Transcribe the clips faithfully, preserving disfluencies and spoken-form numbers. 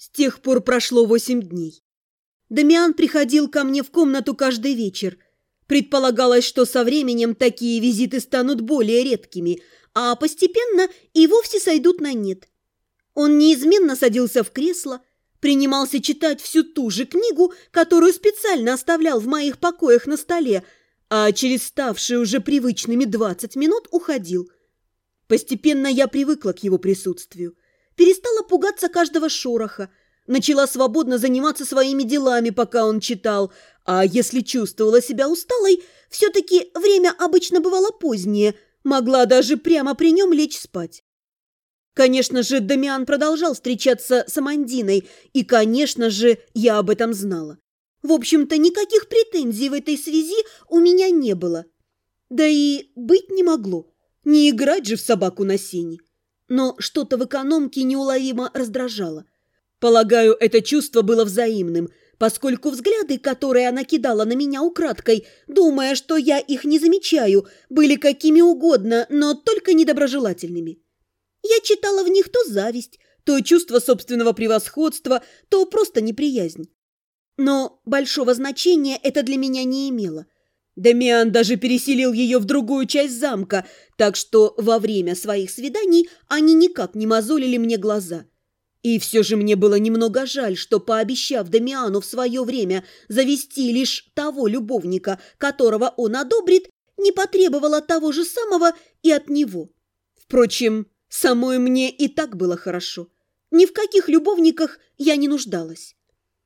С тех пор прошло восемь дней. Дамиан приходил ко мне в комнату каждый вечер. Предполагалось, что со временем такие визиты станут более редкими, а постепенно и вовсе сойдут на нет. Он неизменно садился в кресло, принимался читать всю ту же книгу, которую специально оставлял в моих покоях на столе, а через ставшие уже привычными двадцать минут уходил. Постепенно я привыкла к его присутствию, перестала пугаться каждого шороха, начала свободно заниматься своими делами, пока он читал, а если чувствовала себя усталой, все-таки время обычно бывало позднее, могла даже прямо при нем лечь спать. Конечно же, Дамиан продолжал встречаться с Амандиной, и, конечно же, я об этом знала. В общем-то, никаких претензий в этой связи у меня не было. Да и быть не могло, не играть же в собаку на сене. Но что-то в экономке неуловимо раздражало. Полагаю, это чувство было взаимным, поскольку взгляды, которые она кидала на меня украдкой, думая, что я их не замечаю, были какими угодно, но только недоброжелательными. Я читала в них то зависть, то чувство собственного превосходства, то просто неприязнь. Но большого значения это для меня не имело. Дамиан даже переселил ее в другую часть замка, так что во время своих свиданий они никак не мозолили мне глаза. И все же мне было немного жаль, что, пообещав Дамиану в свое время завести лишь того любовника, которого он одобрит, не потребовала того же самого и от него. Впрочем, самой мне и так было хорошо. Ни в каких любовниках я не нуждалась.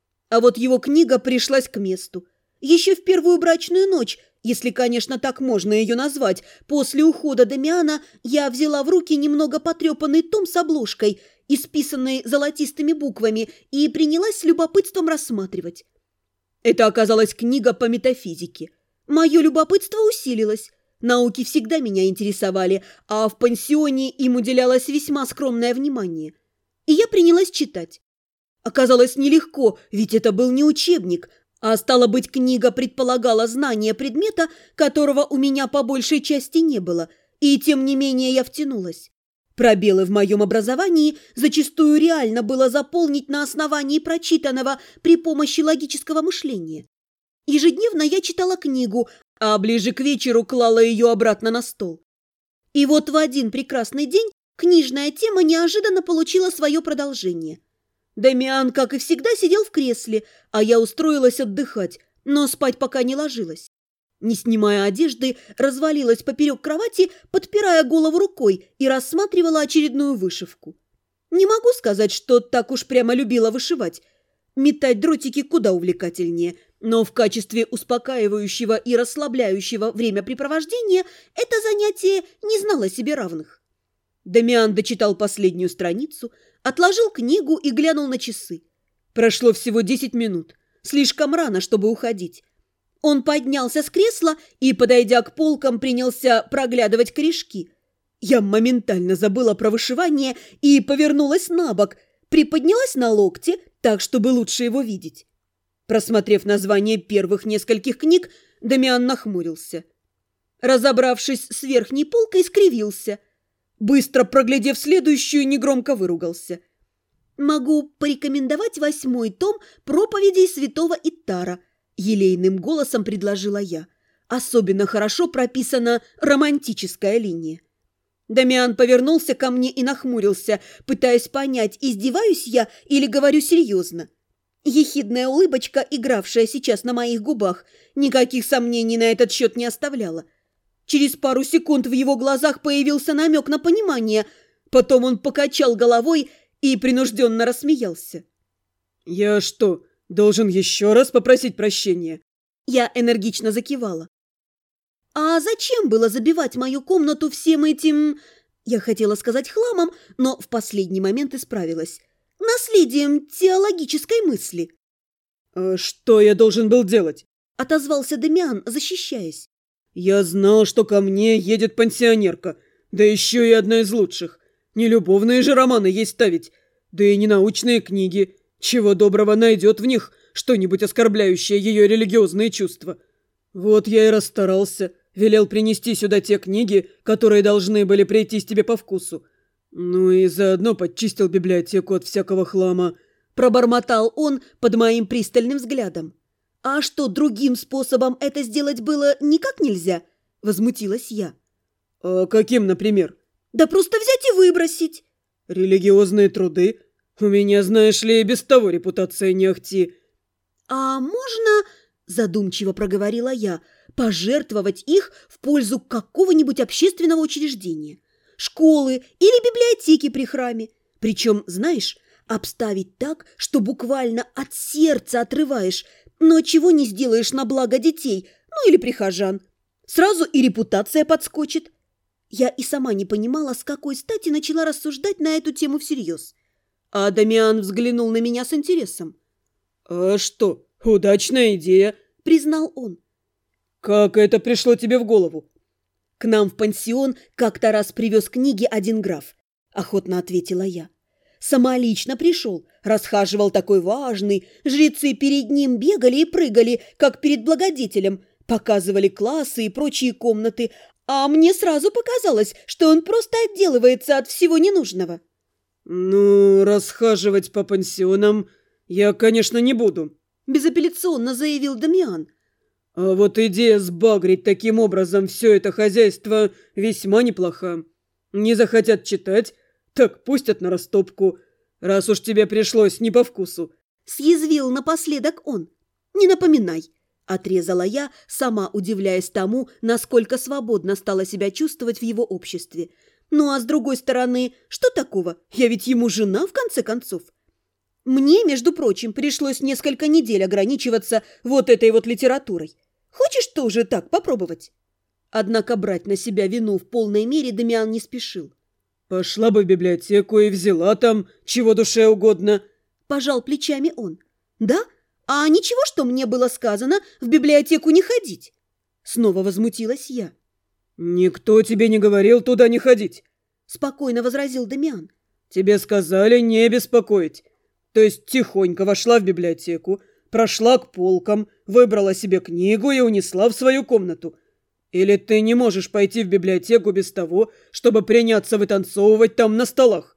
А вот его книга пришлась к месту. Еще в первую брачную ночь, если, конечно, так можно ее назвать, после ухода Дамиана я взяла в руки немного потрепанный том с обложкой, исписанный золотистыми буквами, и принялась с любопытством рассматривать. Это оказалась книга по метафизике. Мое любопытство усилилось. Науки всегда меня интересовали, а в пансионе им уделялось весьма скромное внимание. И я принялась читать. Оказалось нелегко, ведь это был не учебник, а, стало быть, книга предполагала знание предмета, которого у меня по большей части не было, и тем не менее я втянулась. Пробелы в моем образовании зачастую реально было заполнить на основании прочитанного при помощи логического мышления. Ежедневно я читала книгу, а ближе к вечеру клала ее обратно на стол. И вот в один прекрасный день книжная тема неожиданно получила свое продолжение. Дамиан, как и всегда, сидел в кресле, а я устроилась отдыхать, но спать пока не ложилась. Не снимая одежды, развалилась поперек кровати, подпирая голову рукой, и рассматривала очередную вышивку. Не могу сказать, что так уж прямо любила вышивать. Метать дротики куда увлекательнее, но в качестве успокаивающего и расслабляющего времяпрепровождения это занятие не знало себе равных. Дамиан дочитал последнюю страницу, отложил книгу и глянул на часы. Прошло всего десять минут, слишком рано, чтобы уходить. Он поднялся с кресла и, подойдя к полкам, принялся проглядывать корешки. Я моментально забыла про вышивание и повернулась на бок, приподнялась на локте, так, чтобы лучше его видеть. Просмотрев название первых нескольких книг, Дамиан нахмурился. Разобравшись с верхней полкой, скривился. Быстро проглядев следующую, негромко выругался. «Могу порекомендовать восьмой том проповедей святого Иттара», — елейным голосом предложила я. Особенно хорошо прописана романтическая линия. Дамиан повернулся ко мне и нахмурился, пытаясь понять, издеваюсь я или говорю серьезно. Ехидная улыбочка, игравшая сейчас на моих губах, никаких сомнений на этот счет не оставляла. Через пару секунд в его глазах появился намек на понимание, потом он покачал головой и принужденно рассмеялся. «Я что, должен еще раз попросить прощения?» Я энергично закивала. «А зачем было забивать мою комнату всем этим...» Я хотела сказать хламом, но в последний момент исправилась. «Наследием теологической мысли». «А что я должен был делать?» — отозвался Дамиан, защищаясь. «Я знал, что ко мне едет пансионерка, да еще и одна из лучших. Не любовные же романы ей ставить, да и не научные книги. Чего доброго найдет в них что-нибудь оскорбляющее ее религиозные чувства. Вот я и расстарался, велел принести сюда те книги, которые должны были прийтись тебе по вкусу. Ну и заодно подчистил библиотеку от всякого хлама. пробормотал он под моим пристальным взглядом. «А что, другим способом это сделать было никак нельзя?» – возмутилась я. «А каким, например?» «Да просто взять и выбросить». «Религиозные труды? У меня, знаешь ли, и без того репутация не ахти». «А можно, – задумчиво проговорила я, – пожертвовать их в пользу какого-нибудь общественного учреждения, школы или библиотеки при храме? Причем, знаешь, обставить так, что буквально от сердца отрываешь, но чего не сделаешь на благо детей, ну или прихожан. Сразу и репутация подскочит». Я и сама не понимала, с какой стати начала рассуждать на эту тему всерьез. А Дамиан взглянул на меня с интересом. «А что, удачная идея», – признал он. «Как это пришло тебе в голову?» «К нам в пансион как-то раз привез книги один граф», – охотно ответила я. «Самолично пришел, расхаживал такой важный, жрецы перед ним бегали и прыгали, как перед благодетелем, показывали классы и прочие комнаты, а мне сразу показалось, что он просто отделывается от всего ненужного». «Ну, расхаживать по пансионам я, конечно, не буду», – безапелляционно заявил Дамиан. «А вот идея сбагрить таким образом все это хозяйство весьма неплоха. Не захотят читать, так пустят на растопку, раз уж тебе пришлось не по вкусу». Съязвил напоследок он. «Не напоминай», – отрезала я, сама удивляясь тому, насколько свободно стала себя чувствовать в его обществе. Ну а с другой стороны, что такого? Я ведь ему жена, в конце концов. Мне, между прочим, пришлось несколько недель ограничиваться вот этой вот литературой. Хочешь тоже так попробовать?» Однако брать на себя вину в полной мере Дамиан не спешил. «Пошла бы в библиотеку и взяла там, чего душе угодно», – пожал плечами он. «Да? А ничего, что мне было сказано в библиотеку не ходить?» Снова возмутилась я. «Никто тебе не говорил туда не ходить», – спокойно возразил Дамиан. «Тебе сказали не беспокоить. То есть тихонько вошла в библиотеку, прошла к полкам, выбрала себе книгу и унесла в свою комнату. Или ты не можешь пойти в библиотеку без того, чтобы приняться вытанцовывать там на столах?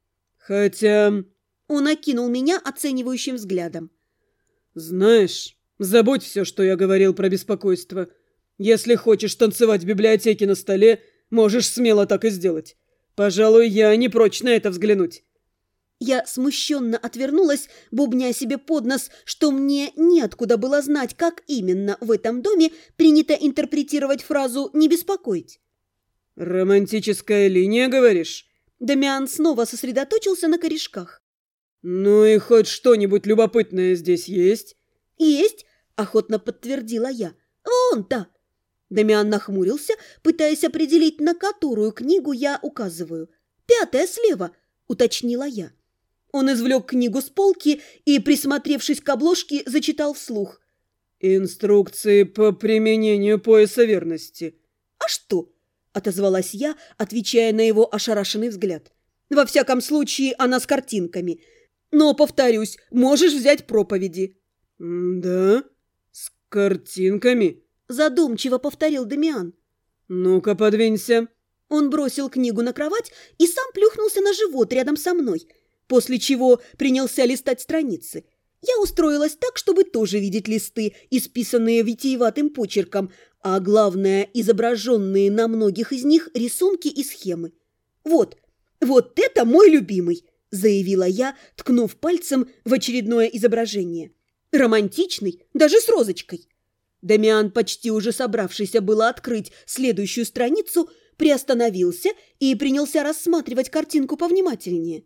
Хотя...» Он окинул меня оценивающим взглядом. «Знаешь, забудь все, что я говорил про беспокойство. Если хочешь танцевать в библиотеке на столе, можешь смело так и сделать. Пожалуй, я не прочь на это взглянуть». Я смущенно отвернулась, бубня себе под нос, что мне неоткуда было знать, как именно в этом доме принято интерпретировать фразу «не беспокоить». «Романтическая линия, говоришь?» Дамиан снова сосредоточился на корешках. «Ну и хоть что-нибудь любопытное здесь есть?» «Есть», – охотно подтвердила я. «Вон-то». Дамиан нахмурился, пытаясь определить, на которую книгу я указываю. «Пятая слева», – уточнила я. Он извлек книгу с полки и, присмотревшись к обложке, зачитал вслух. «Инструкции по применению пояса верности». «А что?» – отозвалась я, отвечая на его ошарашенный взгляд. «Во всяком случае, она с картинками. Но, повторюсь, можешь взять проповеди». «Да? С картинками?» – задумчиво повторил Дамиан. «Ну-ка, подвинься». Он бросил книгу на кровать и сам плюхнулся на живот рядом со мной, после чего принялся листать страницы. Я устроилась так, чтобы тоже видеть листы, исписанные витиеватым почерком, а главное, изображенные на многих из них рисунки и схемы. «Вот, вот это мой любимый!» – заявила я, ткнув пальцем в очередное изображение. «Романтичный, даже с розочкой». Дамиан, почти уже собравшийся было открыть следующую страницу, приостановился и принялся рассматривать картинку повнимательнее.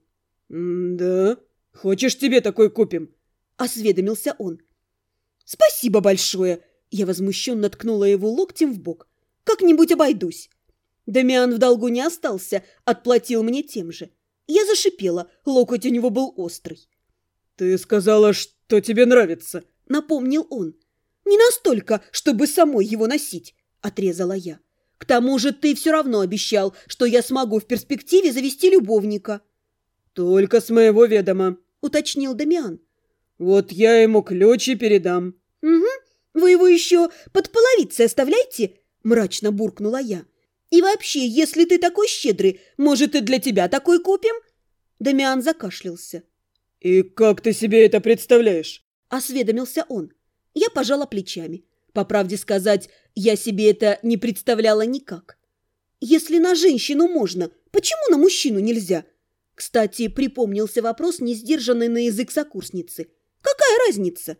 «Да? Хочешь, тебе такой купим?» – осведомился он. «Спасибо большое!» – я возмущенно ткнула его локтем в бок. «Как-нибудь обойдусь». Дамиан в долгу не остался, отплатил мне тем же. Я зашипела, локоть у него был острый. «Ты сказала, что тебе нравится», – напомнил он. «Не настолько, чтобы самой его носить», – отрезала я. «К тому же ты все равно обещал, что я смогу в перспективе завести любовника». «Только с моего ведома», – уточнил Дамиан. «Вот я ему ключи передам». «Угу, вы его еще под половицей оставляйте», – мрачно буркнула я. «И вообще, если ты такой щедрый, может, и для тебя такой купим?» Дамиан закашлялся. «И как ты себе это представляешь?» – осведомился он. Я пожала плечами. По правде сказать, я себе это не представляла никак. Если на женщину можно, почему на мужчину нельзя? Кстати, припомнился вопрос, не сдержанный на язык сокурсницы. Какая разница?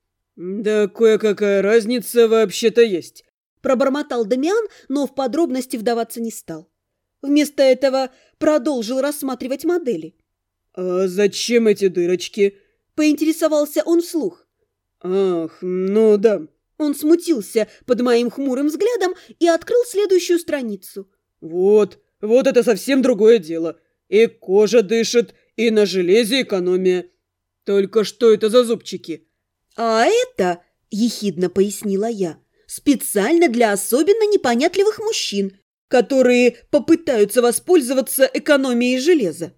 «Да кое-какая разница вообще-то есть», – пробормотал Дамиан, но в подробности вдаваться не стал. Вместо этого продолжил рассматривать модели. «А зачем эти дырочки?» – поинтересовался он вслух. «Ах, ну да». Он смутился под моим хмурым взглядом и открыл следующую страницу. «Вот, вот это совсем другое дело. И кожа дышит, и на железе экономия. Только что это за зубчики?» «А это, – ехидно пояснила я, – специально для особенно непонятливых мужчин, которые попытаются воспользоваться экономией железа».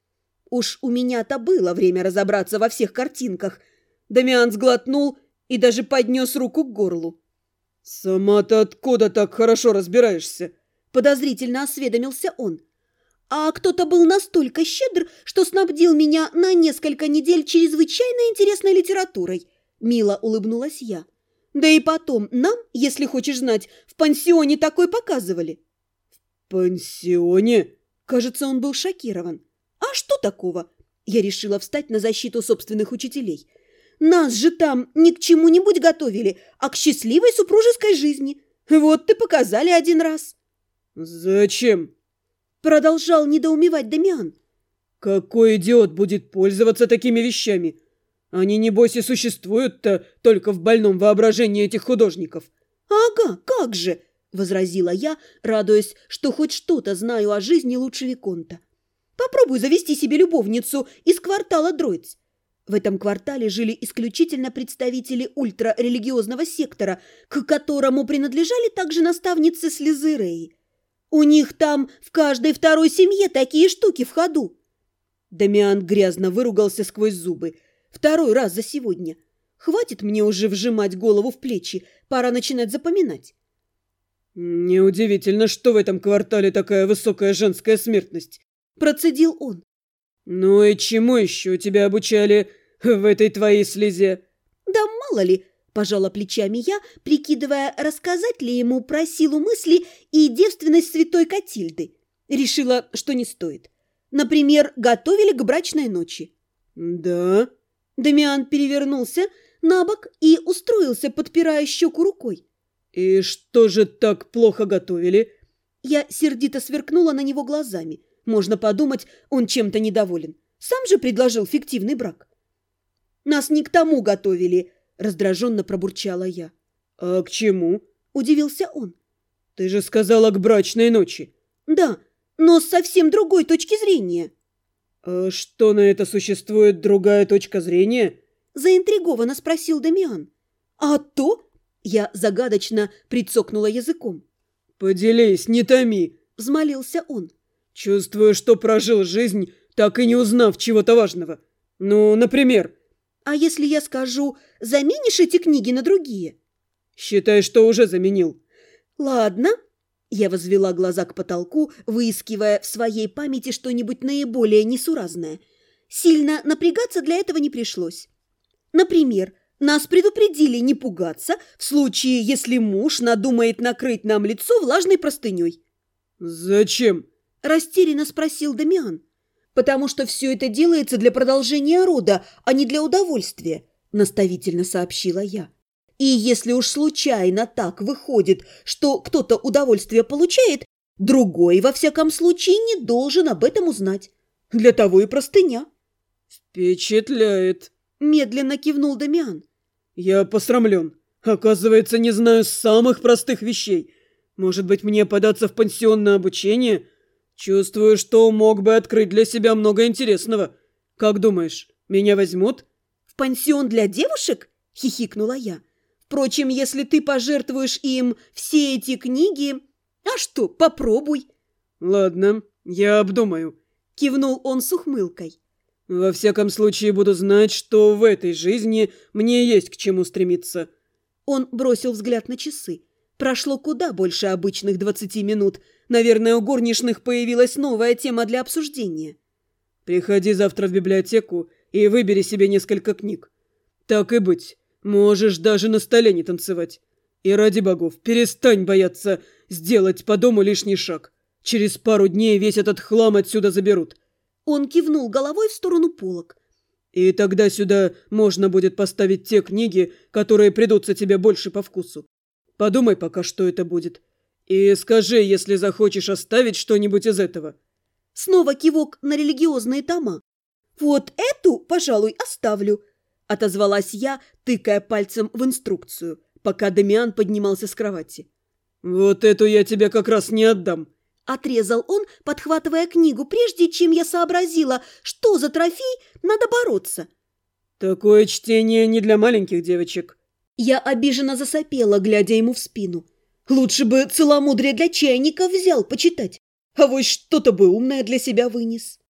Уж у меня-то было время разобраться во всех картинках. Дамиан сглотнул и даже поднес руку к горлу. «Сама-то откуда так хорошо разбираешься?» – подозрительно осведомился он. «А кто-то был настолько щедр, что снабдил меня на несколько недель чрезвычайно интересной литературой», – мило улыбнулась я. «Да и потом, нам, если хочешь знать, в пансионе такой показывали». «В пансионе?» Кажется, он был шокирован. «А что такого?» Я решила встать на защиту собственных учителей. «Нас же там не к чему-нибудь готовили, а к счастливой супружеской жизни. Вот ты показали один раз». «Зачем?» Продолжал недоумевать Дамиан. «Какой идиот будет пользоваться такими вещами? Они, небось, и существуют-то только в больном воображении этих художников». «Ага, как же!» – возразила я, радуясь, что хоть что-то знаю о жизни лучше Виконта. «Попробуй завести себе любовницу из квартала Дройц». В этом квартале жили исключительно представители ультрарелигиозного сектора, к которому принадлежали также наставницы Слезы Реи. У них там в каждой второй семье такие штуки в ходу. Дамиан грязно выругался сквозь зубы. Второй раз за сегодня. Хватит мне уже вжимать голову в плечи, пора начинать запоминать. «Неудивительно, что в этом квартале такая высокая женская смертность», – процедил он. «Ну и чему еще тебя обучали в этой твоей слезе?» «Да мало ли», – пожала плечами я, прикидывая, рассказать ли ему про силу мысли и девственность святой Катильды. Решила, что не стоит. Например, готовили к брачной ночи. «Да?» Дамиан перевернулся на бок и устроился, подпирая щеку рукой. «И что же так плохо готовили?» Я сердито сверкнула на него глазами. Можно подумать, он чем-то недоволен. Сам же предложил фиктивный брак. «Нас не к тому готовили», – раздраженно пробурчала я. «А к чему?» – удивился он. «Ты же сказала к брачной ночи». «Да, но с совсем другой точки зрения». «А что, на это существует другая точка зрения?» – заинтригованно спросил Дамиан. «А то?» – я загадочно прицокнула языком. «Поделись, не томи», – взмолился он. «Чувствую, что прожил жизнь, так и не узнав чего-то важного. Ну, например...» «А если я скажу, заменишь эти книги на другие?» «Считай, что уже заменил». «Ладно». Я возвела глаза к потолку, выискивая в своей памяти что-нибудь наиболее несуразное. Сильно напрягаться для этого не пришлось. Например, нас предупредили не пугаться в случае, если муж надумает накрыть нам лицо влажной простыней. «Зачем?» – растерянно спросил Дамиан. «Потому что все это делается для продолжения рода, а не для удовольствия», – наставительно сообщила я. «И если уж случайно так выходит, что кто-то удовольствие получает, другой, во всяком случае, не должен об этом узнать. Для того и простыня». «Впечатляет», – медленно кивнул Дамиан. «Я посрамлен. Оказывается, не знаю самых простых вещей. Может быть, мне податься в пансион на обучение? Чувствую, что мог бы открыть для себя много интересного. Как думаешь, меня возьмут?» «В пансион для девушек?» – хихикнула я. «Впрочем, если ты пожертвуешь им все эти книги... А что, попробуй». «Ладно, я обдумаю», – кивнул он с ухмылкой. «Во всяком случае, буду знать, что в этой жизни мне есть к чему стремиться». Он бросил взгляд на часы. Прошло куда больше обычных двадцати минут. Наверное, у горничных появилась новая тема для обсуждения. «Приходи завтра в библиотеку и выбери себе несколько книг. Так и быть, можешь даже на столе не танцевать. И ради богов, перестань бояться сделать по дому лишний шаг. Через пару дней весь этот хлам отсюда заберут». Он кивнул головой в сторону полок. «И тогда сюда можно будет поставить те книги, которые придутся тебе больше по вкусу. Подумай пока, что это будет. И скажи, если захочешь оставить что-нибудь из этого». Снова кивок на религиозные тома. «Вот эту, пожалуй, оставлю», – отозвалась я, тыкая пальцем в инструкцию, пока Дамиан поднимался с кровати. «Вот эту я тебе как раз не отдам», – отрезал он, подхватывая книгу, прежде чем я сообразила, что за трофей надо бороться. «Такое чтение не для маленьких девочек». Я обиженно засопела, глядя ему в спину. Лучше бы целомудрие для чайников взял почитать, а вот что-то бы умное для себя вынес.